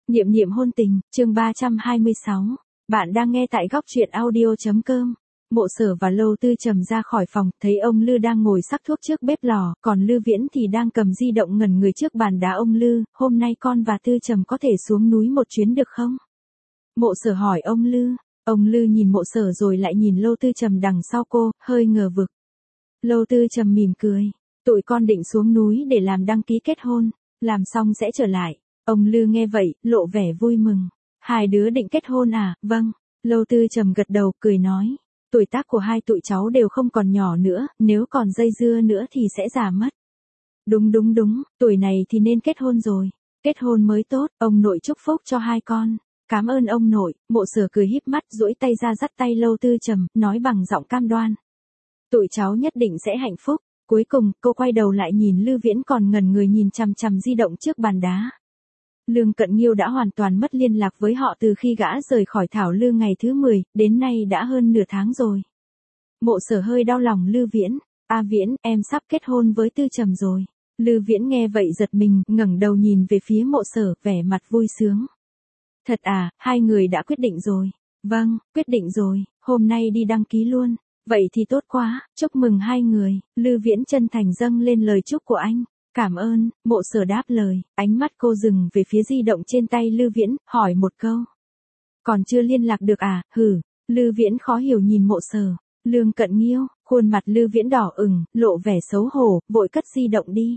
Niệm niệm hôn tình, chương 326. Bạn đang nghe tại góc truyện audio.com. Mộ Sở và Lâu Tư Trầm ra khỏi phòng, thấy ông Lư đang ngồi sắc thuốc trước bếp lò, còn Lư Viễn thì đang cầm di động ngẩn người trước bàn đá. Ông Lư, hôm nay con và Tư Trầm có thể xuống núi một chuyến được không? Mộ Sở hỏi ông Lư. Ông Lư nhìn Mộ Sở rồi lại nhìn Lâu Tư Trầm đằng sau cô, hơi ngờ vực. Lâu Tư Trầm mỉm cười. Tụi con định xuống núi để làm đăng ký kết hôn, làm xong sẽ trở lại. Ông Lư nghe vậy, lộ vẻ vui mừng. Hai đứa định kết hôn à? Vâng. Lâu Tư Trầm gật đầu, cười nói. Tuổi tác của hai tụi cháu đều không còn nhỏ nữa, nếu còn dây dưa nữa thì sẽ già mất. Đúng, tuổi này thì nên kết hôn rồi. Kết hôn mới tốt, ông nội chúc phúc cho hai con. Cảm ơn ông nội. Mộ Sở cười híp mắt, duỗi tay ra dắt tay Lâu Tư Trầm, nói bằng giọng cam đoan. Tụi cháu nhất định sẽ hạnh phúc. Cuối cùng, cô quay đầu lại nhìn Lư Viễn còn ngẩn người nhìn chằm chằm di động trước bàn đá. Lương Cận Nghiêu đã hoàn toàn mất liên lạc với họ từ khi gã rời khỏi Thảo Lư ngày thứ 10, đến nay đã hơn nửa tháng rồi. Mộ Sở hơi đau lòng Lư Viễn. A Viễn, em sắp kết hôn với Tư Trầm rồi. Lư Viễn nghe vậy giật mình, ngẩng đầu nhìn về phía Mộ Sở, vẻ mặt vui sướng. Thật à, hai người đã quyết định rồi. Vâng, quyết định rồi, hôm nay đi đăng ký luôn. Vậy thì tốt quá, chúc mừng hai người. Lư Viễn chân thành dâng lên lời chúc của anh. Cảm ơn. Mộ Sở đáp lời, ánh mắt cô dừng về phía di động trên tay Lư Viễn, hỏi một câu. Còn chưa liên lạc được à? Hử. Lư Viễn khó hiểu nhìn Mộ Sở. Lương Cận Nghiêu, khuôn mặt Lư Viễn đỏ ửng, lộ vẻ xấu hổ, vội cất di động đi.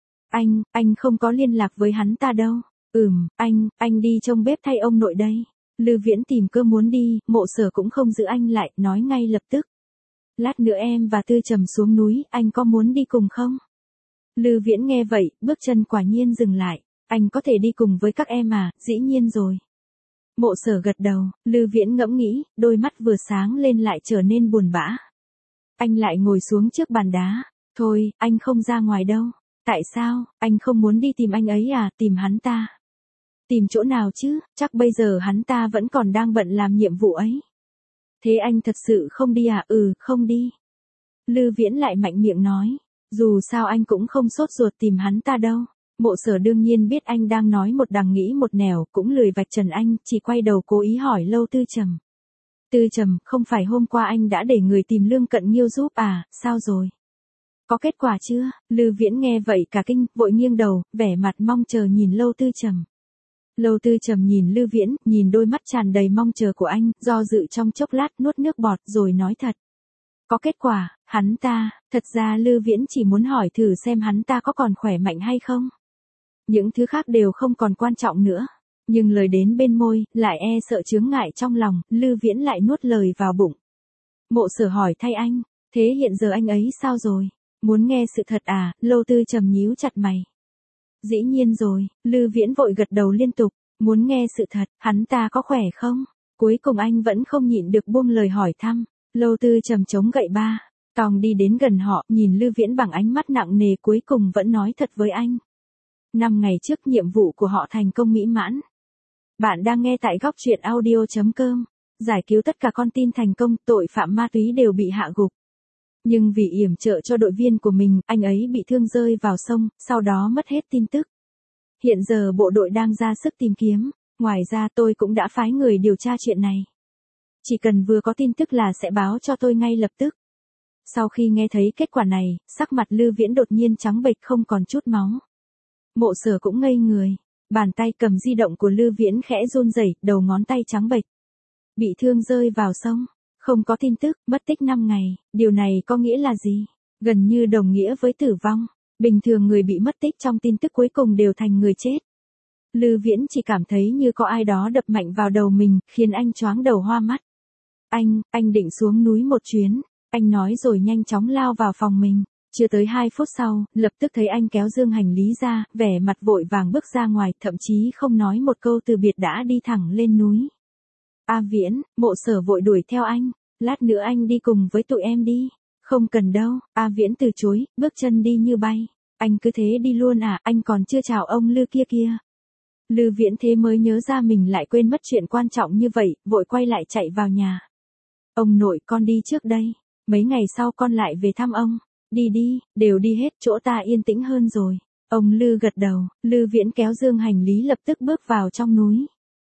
Anh không có liên lạc với hắn ta đâu. Anh đi trông bếp thay ông nội đây. Lư Viễn tìm cơ muốn đi, Mộ Sở cũng không giữ anh lại, nói ngay lập tức. Lát nữa em và Tư Trầm xuống núi, anh có muốn đi cùng không? Lư Viễn nghe vậy, bước chân quả nhiên dừng lại. Anh có thể đi cùng với các em à? Dĩ nhiên rồi. Mộ Sở gật đầu, Lư Viễn ngẫm nghĩ, đôi mắt vừa sáng lên lại trở nên buồn bã. Anh lại ngồi xuống trước bàn đá. Thôi, anh không ra ngoài đâu. Tại sao, anh không muốn đi tìm anh ấy à? Tìm hắn ta. Tìm chỗ nào chứ, chắc bây giờ hắn ta vẫn còn đang bận làm nhiệm vụ ấy. Thế anh thật sự không đi à? Không đi. Lư Viễn lại mạnh miệng nói. Dù sao anh cũng không sốt ruột tìm hắn ta đâu. Mộ Sở đương nhiên biết anh đang nói một đằng nghĩ một nẻo, cũng lười vạch trần anh, chỉ quay đầu cố ý hỏi Lâu Tư Trầm. Tư Trầm, không phải hôm qua anh đã để người tìm Lương Cận Nghiêu giúp à? Sao rồi? Có kết quả chưa? Lư Viễn nghe vậy cả kinh, vội nghiêng đầu, vẻ mặt mong chờ nhìn Lâu Tư Trầm. Lâu Tư Trầm nhìn Lư Viễn, nhìn đôi mắt tràn đầy mong chờ của anh, do dự trong chốc lát nuốt nước bọt rồi nói thật. Có kết quả, hắn ta, thật ra Lư Viễn chỉ muốn hỏi thử xem hắn ta có còn khỏe mạnh hay không. Những thứ khác đều không còn quan trọng nữa. Nhưng lời đến bên môi, lại sợ chướng ngại trong lòng, Lư Viễn lại nuốt lời vào bụng. Mộ Sở hỏi thay anh, thế hiện giờ anh ấy sao rồi? Muốn nghe sự thật à? Lâu Tư Trầm nhíu chặt mày. Dĩ nhiên rồi, Lư Viễn vội gật đầu liên tục, muốn nghe sự thật, hắn ta có khỏe không? Cuối cùng anh vẫn không nhịn được buông lời hỏi thăm. Lâu Tư Trầm chống gậy ba, tòng đi đến gần họ, nhìn Lư Viễn bằng ánh mắt nặng nề, cuối cùng vẫn nói thật với anh. 5 ngày trước nhiệm vụ của họ thành công mỹ mãn. Bạn đang nghe tại góc truyện audio.com. Giải cứu tất cả con tin thành công, tội phạm ma túy đều bị hạ gục. Nhưng vì yểm trợ cho đội viên của mình, anh ấy bị thương rơi vào sông, sau đó mất hết tin tức. Hiện giờ bộ đội đang ra sức tìm kiếm, ngoài ra tôi cũng đã phái người điều tra chuyện này. Chỉ cần vừa có tin tức là sẽ báo cho tôi ngay lập tức. Sau khi nghe thấy kết quả này, sắc mặt Lư Viễn đột nhiên trắng bệch không còn chút máu. Mộ Sở cũng ngây người, bàn tay cầm di động của Lư Viễn khẽ run rẩy, đầu ngón tay trắng bệch. Bị thương rơi vào sông, không có tin tức, mất tích 5 ngày, điều này có nghĩa là gì? Gần như đồng nghĩa với tử vong. Bình thường người bị mất tích trong tin tức cuối cùng đều thành người chết. Lư Viễn chỉ cảm thấy như có ai đó đập mạnh vào đầu mình, khiến anh choáng đầu hoa mắt. Anh định xuống núi một chuyến, anh nói rồi nhanh chóng lao vào phòng mình. Chưa tới 2 phút sau, lập tức thấy anh kéo dương hành lý ra, vẻ mặt vội vàng bước ra ngoài, thậm chí không nói một câu từ biệt đã đi thẳng lên núi. A Viễn, Mộ Sở vội đuổi theo anh, lát nữa anh đi cùng với tụi em đi. Không cần đâu, A Viễn từ chối, bước chân đi như bay. Anh cứ thế đi luôn à? Anh còn chưa chào ông Lư kia. Lư Viễn thế mới nhớ ra mình lại quên mất chuyện quan trọng như vậy, vội quay lại chạy vào nhà. Ông nội, con đi trước đây, mấy ngày sau con lại về thăm ông. Đi, đều đi hết, chỗ ta yên tĩnh hơn rồi. Ông Lư gật đầu, Lư Viễn kéo dương hành lý lập tức bước vào trong núi.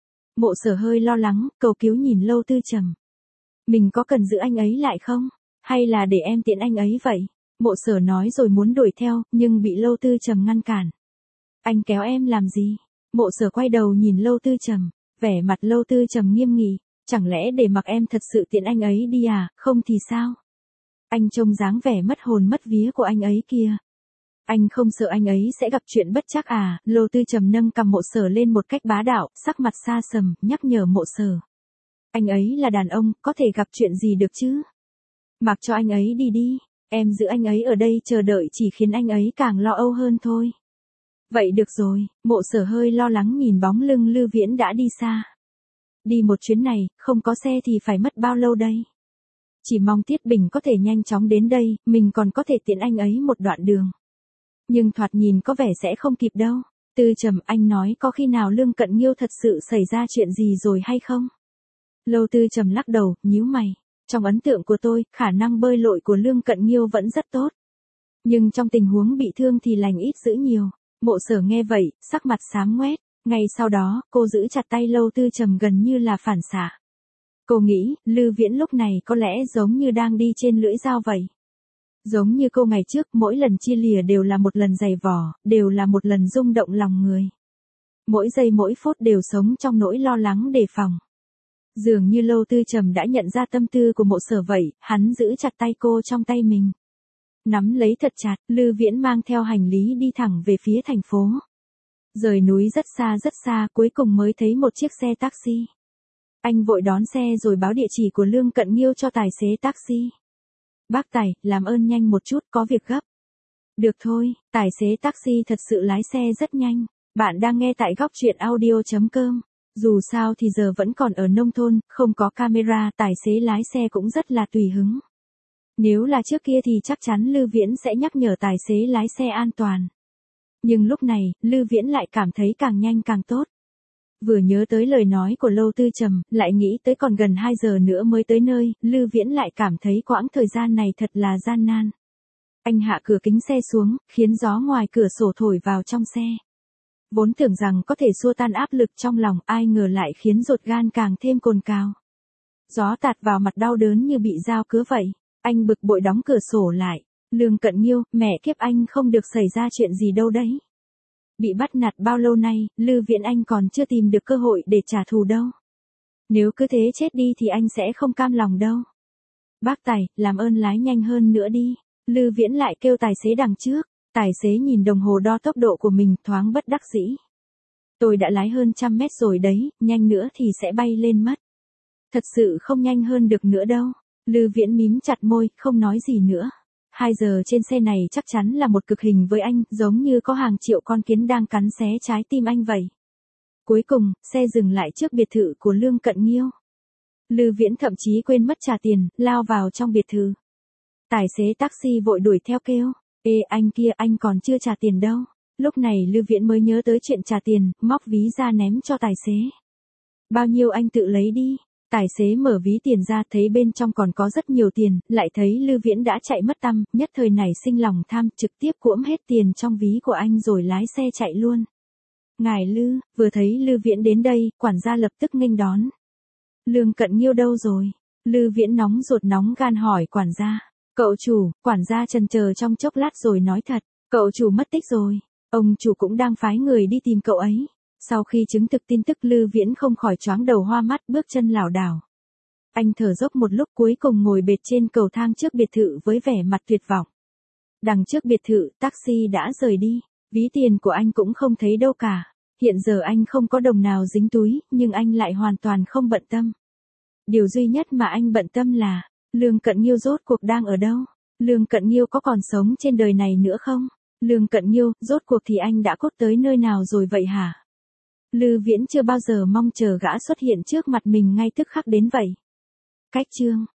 Mộ Sở hơi lo lắng, cầu cứu nhìn Lâu Tư Trầm. Mình có cần giữ anh ấy lại không? Hay là để em tiễn anh ấy vậy? Mộ Sở nói rồi muốn đuổi theo, nhưng bị Lâu Tư Trầm ngăn cản. Anh kéo em làm gì? Mộ Sở quay đầu nhìn Lâu Tư Trầm, vẻ mặt Lâu Tư Trầm nghiêm nghị, chẳng lẽ để mặc em thật sự tiễn anh ấy đi à, không thì sao? Anh trông dáng vẻ mất hồn mất vía của anh ấy kìa. Anh không sợ anh ấy sẽ gặp chuyện bất trắc à? Lâu Tư Trầm nâng cầm Mộ Sở lên một cách bá đạo, sắc mặt xa sầm, nhắc nhở Mộ Sở. Anh ấy là đàn ông, có thể gặp chuyện gì được chứ? Mặc cho anh ấy đi đi, em giữ anh ấy ở đây chờ đợi chỉ khiến anh ấy càng lo âu hơn thôi. Vậy được rồi, Mộ Sở hơi lo lắng nhìn bóng lưng Lư Viễn đã đi xa. Đi một chuyến này, không có xe thì phải mất bao lâu đây? Chỉ mong Tiết Bình có thể nhanh chóng đến đây, mình còn có thể tiễn anh ấy một đoạn đường. Nhưng thoạt nhìn có vẻ sẽ không kịp đâu. Tư Trầm, anh nói có khi nào Lương Cận Nghiêu thật sự xảy ra chuyện gì rồi hay không? Lâu Tư Trầm lắc đầu, nhíu mày. Trong ấn tượng của tôi, khả năng bơi lội của Lương Cận Nghiêu vẫn rất tốt. Nhưng trong tình huống bị thương thì lành ít dữ nhiều. Mộ Sở nghe vậy, sắc mặt xám ngoét. Ngay sau đó, cô giữ chặt tay Lâu Tư Trầm gần như là phản xạ. Cô nghĩ, Lư Viễn lúc này có lẽ giống như đang đi trên lưỡi dao vậy. Giống như cô ngày trước, mỗi lần chia lìa đều là một lần dày vò, đều là một lần rung động lòng người. Mỗi giây mỗi phút đều sống trong nỗi lo lắng đề phòng. Dường như Lâu Tư Trầm đã nhận ra tâm tư của Mộ Sở vậy, hắn giữ chặt tay cô trong tay mình. Nắm lấy thật chặt, Lư Viễn mang theo hành lý đi thẳng về phía thành phố. Rời núi rất xa, cuối cùng mới thấy một chiếc xe taxi. Anh vội đón xe rồi báo địa chỉ của Lương Cận Nghiêu cho tài xế taxi. Bác Tài, làm ơn nhanh một chút, có việc gấp. Được thôi, tài xế taxi thật sự lái xe rất nhanh. Bạn đang nghe tại góc truyện audio.com. Dù sao thì giờ vẫn còn ở nông thôn, không có camera, tài xế lái xe cũng rất là tùy hứng. Nếu là trước kia thì chắc chắn Lư Viễn sẽ nhắc nhở tài xế lái xe an toàn. Nhưng lúc này, Lư Viễn lại cảm thấy càng nhanh càng tốt. Vừa nhớ tới lời nói của Lâu Tư Trầm, lại nghĩ tới còn gần 2 giờ nữa mới tới nơi, Lư Viễn lại cảm thấy quãng thời gian này thật là gian nan. Anh hạ cửa kính xe xuống, khiến gió ngoài cửa sổ thổi vào trong xe. Vốn tưởng rằng có thể xua tan áp lực trong lòng, ai ngờ lại khiến ruột gan càng thêm cồn cào. Gió tạt vào mặt đau đớn như bị dao cứa vậy. Anh bực bội đóng cửa sổ lại. Lương Cận Nghiêu, mẹ kiếp anh không được xảy ra chuyện gì đâu đấy. Bị bắt nạt bao lâu nay, Lư Viễn anh còn chưa tìm được cơ hội để trả thù đâu. Nếu cứ thế chết đi thì anh sẽ không cam lòng đâu. Bác Tài, làm ơn lái nhanh hơn nữa đi. Lư Viễn lại kêu tài xế đằng trước. Tài xế nhìn đồng hồ đo tốc độ của mình, thoáng bất đắc dĩ. Tôi đã lái hơn 100 mét rồi đấy, nhanh nữa thì sẽ bay lên mất. Thật sự không nhanh hơn được nữa đâu. Lư Viễn mím chặt môi, không nói gì nữa. 2 giờ trên xe này chắc chắn là một cực hình với anh, giống như có hàng triệu con kiến đang cắn xé trái tim anh vậy. Cuối cùng, xe dừng lại trước biệt thự của Lương Cận Nghiêu. Lư Viễn thậm chí quên mất trả tiền, lao vào trong biệt thự. Tài xế taxi vội đuổi theo kêu. Ê anh kia, anh còn chưa trả tiền đâu. Lúc này Lư Viễn mới nhớ tới chuyện trả tiền, móc ví ra ném cho tài xế. Bao nhiêu anh tự lấy đi. Tài xế mở ví tiền ra thấy bên trong còn có rất nhiều tiền, lại thấy Lư Viễn đã chạy mất tăm, nhất thời nảy sinh lòng tham, trực tiếp cuỗm hết tiền trong ví của anh rồi lái xe chạy luôn. Ngài Lư, vừa thấy Lư Viễn đến đây, quản gia lập tức nghênh đón. Lương Cận Nghiêu đâu rồi? Lư Viễn nóng ruột nóng gan hỏi quản gia. Cậu chủ, quản gia chần chờ trong chốc lát rồi nói thật, cậu chủ mất tích rồi. Ông chủ cũng đang phái người đi tìm cậu ấy. Sau khi chứng thực tin tức Lư Viễn không khỏi choáng đầu hoa mắt, bước chân lảo đảo. Anh thở dốc một lúc cuối cùng ngồi bệt trên cầu thang trước biệt thự với vẻ mặt tuyệt vọng. Đằng trước biệt thự, taxi đã rời đi. Ví tiền của anh cũng không thấy đâu cả. Hiện giờ anh không có đồng nào dính túi, nhưng anh lại hoàn toàn không bận tâm. Điều duy nhất mà anh bận tâm là, Lương Cận Nghiêu rốt cuộc đang ở đâu? Lương Cận Nghiêu có còn sống trên đời này nữa không? Lương Cận Nghiêu, rốt cuộc thì anh đã cốt tới nơi nào rồi vậy hả? Lư Viễn chưa bao giờ mong chờ gã xuất hiện trước mặt mình ngay tức khắc đến vậy. Cách chương